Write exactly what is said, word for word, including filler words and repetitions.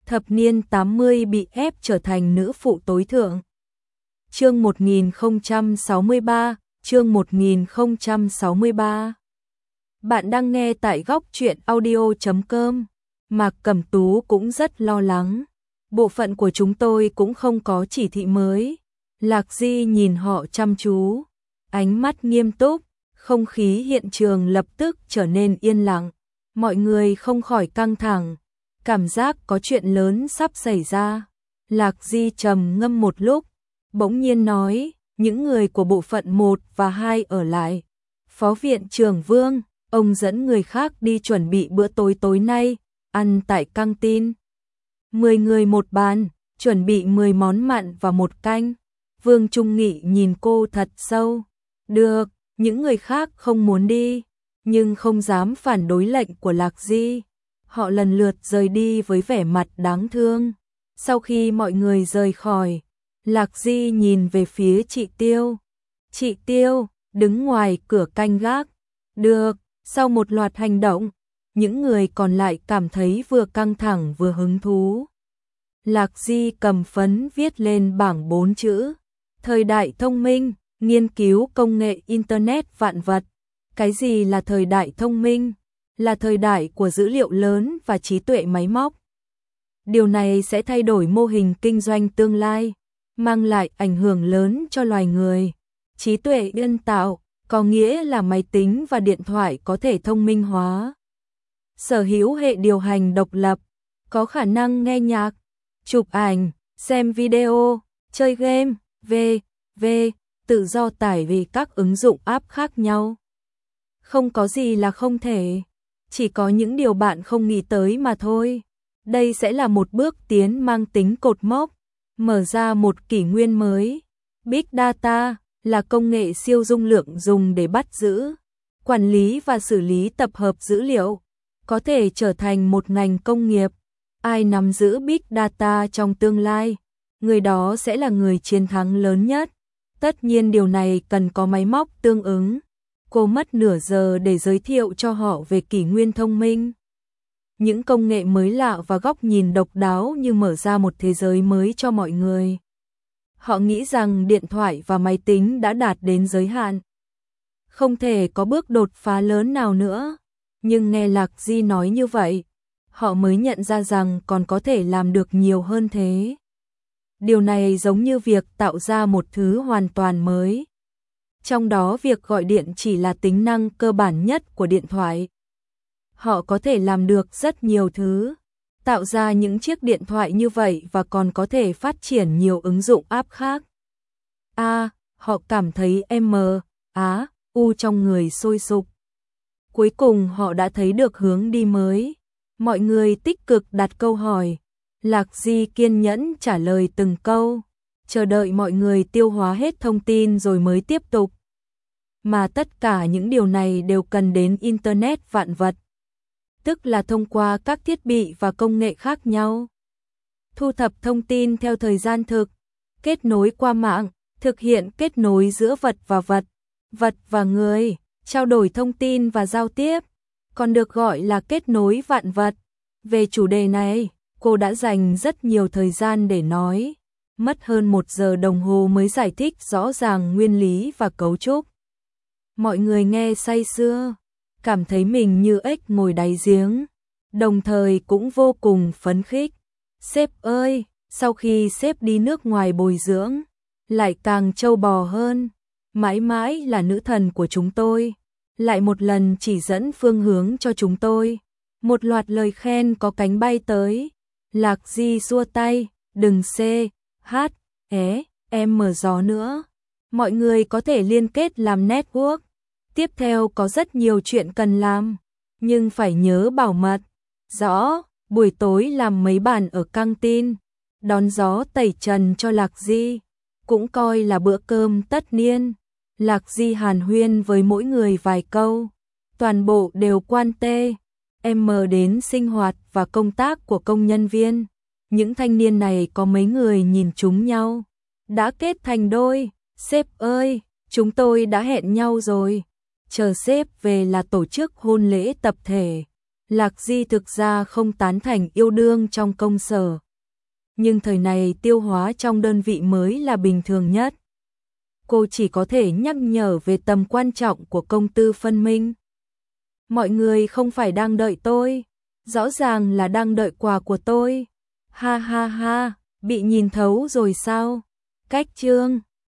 thập niên tám mươi bị ép trở thành nữ phụ tối thượng. Chương một nghìn không trăm sáu mươi ba, chương một nghìn không trăm sáu mươi ba. Bạn đang nghe tại góc truyện audio chấm com. Mạc Cẩm Tú cũng rất lo lắng. Bộ phận của chúng tôi cũng không có chỉ thị mới. Lạc Di nhìn họ chăm chú, ánh mắt nghiêm túc, không khí hiện trường lập tức trở nên yên lặng. Mọi người không khỏi căng thẳng, cảm giác có chuyện lớn sắp xảy ra. Lạc Di trầm ngâm một lúc, bỗng nhiên nói, những người của bộ phận một và hai ở lại. Phó viện trưởng Vương, ông dẫn người khác đi chuẩn bị bữa tối tối nay, ăn tại căng tin. mười người một bàn, chuẩn bị mười món mặn và một canh. Vương Trung Nghị nhìn cô thật sâu. Được, những người khác không muốn đi, nhưng không dám phản đối lệnh của Lạc Di. Họ lần lượt rời đi với vẻ mặt đáng thương. Sau khi mọi người rời khỏi, Lạc Di nhìn về phía chị Tiêu. Chị Tiêu, đứng ngoài cửa canh gác. Được, sau một loạt hành động, những người còn lại cảm thấy vừa căng thẳng vừa hứng thú. Lạc Di cầm phấn viết lên bảng bốn chữ. Thời đại thông minh, nghiên cứu công nghệ Internet vạn vật. Cái gì là thời đại thông minh? Là thời đại của dữ liệu lớn và trí tuệ máy móc. Điều này sẽ thay đổi mô hình kinh doanh tương lai, mang lại ảnh hưởng lớn cho loài người. Trí tuệ nhân tạo có nghĩa là máy tính và điện thoại có thể thông minh hóa. Sở hữu hệ điều hành độc lập, có khả năng nghe nhạc, chụp ảnh, xem video, chơi game, vân vân, tự do tải về các ứng dụng app khác nhau. Không có gì là không thể, chỉ có những điều bạn không nghĩ tới mà thôi. Đây sẽ là một bước tiến mang tính cột mốc, mở ra một kỷ nguyên mới. Big Data là công nghệ siêu dung lượng dùng để bắt giữ, quản lý và xử lý tập hợp dữ liệu, có thể trở thành một ngành công nghiệp. Ai nắm giữ Big Data trong tương lai, người đó sẽ là người chiến thắng lớn nhất. Tất nhiên điều này cần có máy móc tương ứng. Cô mất nửa giờ để giới thiệu cho họ về kỷ nguyên thông minh. Những công nghệ mới lạ và góc nhìn độc đáo như mở ra một thế giới mới cho mọi người. Họ nghĩ rằng điện thoại và máy tính đã đạt đến giới hạn, không thể có bước đột phá lớn nào nữa. Nhưng nghe Lạc Di nói như vậy, họ mới nhận ra rằng còn có thể làm được nhiều hơn thế. Điều này giống như việc tạo ra một thứ hoàn toàn mới. Trong đó việc gọi điện chỉ là tính năng cơ bản nhất của điện thoại. Họ có thể làm được rất nhiều thứ, tạo ra những chiếc điện thoại như vậy và còn có thể phát triển nhiều ứng dụng app khác. A, à, họ cảm thấy M, Á, U trong người sôi sục. Cuối cùng họ đã thấy được hướng đi mới. Mọi người tích cực đặt câu hỏi. Lạc Di kiên nhẫn trả lời từng câu, chờ đợi mọi người tiêu hóa hết thông tin rồi mới tiếp tục. Mà tất cả những điều này đều cần đến Internet vạn vật, tức là thông qua các thiết bị và công nghệ khác nhau. Thu thập thông tin theo thời gian thực, kết nối qua mạng, thực hiện kết nối giữa vật và vật, vật và người, trao đổi thông tin và giao tiếp, còn được gọi là kết nối vạn vật. Về chủ đề này, cô đã dành rất nhiều thời gian để nói, mất hơn một giờ đồng hồ mới giải thích rõ ràng nguyên lý và cấu trúc. Mọi người nghe say sưa, cảm thấy mình như ếch ngồi đáy giếng, đồng thời cũng vô cùng phấn khích. Sếp ơi, sau khi sếp đi nước ngoài bồi dưỡng, lại càng trâu bò hơn, mãi mãi là nữ thần của chúng tôi, lại một lần chỉ dẫn phương hướng cho chúng tôi. Một loạt lời khen có cánh bay tới. Lạc Di xua tay, đừng C, H, é, em mở gió nữa. Mọi người có thể liên kết làm network. Tiếp theo có rất nhiều chuyện cần làm, nhưng phải nhớ bảo mật. Rõ, buổi tối làm mấy bàn ở căng tin, đón gió tẩy trần cho Lạc Di, cũng coi là bữa cơm tất niên. Lạc Di hàn huyên với mỗi người vài câu, toàn bộ đều quan tê. Em đến sinh hoạt và công tác của công nhân viên. Những thanh niên này có mấy người nhìn chúng nhau, đã kết thành đôi. Sếp ơi, chúng tôi đã hẹn nhau rồi. Chờ sếp về là tổ chức hôn lễ tập thể. Lạc Di thực ra không tán thành yêu đương trong công sở. Nhưng thời này tiêu hóa trong đơn vị mới là bình thường nhất. Cô chỉ có thể nhắc nhở về tầm quan trọng của công tư phân minh. Mọi người không phải đang đợi tôi, rõ ràng là đang đợi quà của tôi. Ha ha ha, bị nhìn thấu rồi sao? Cách chương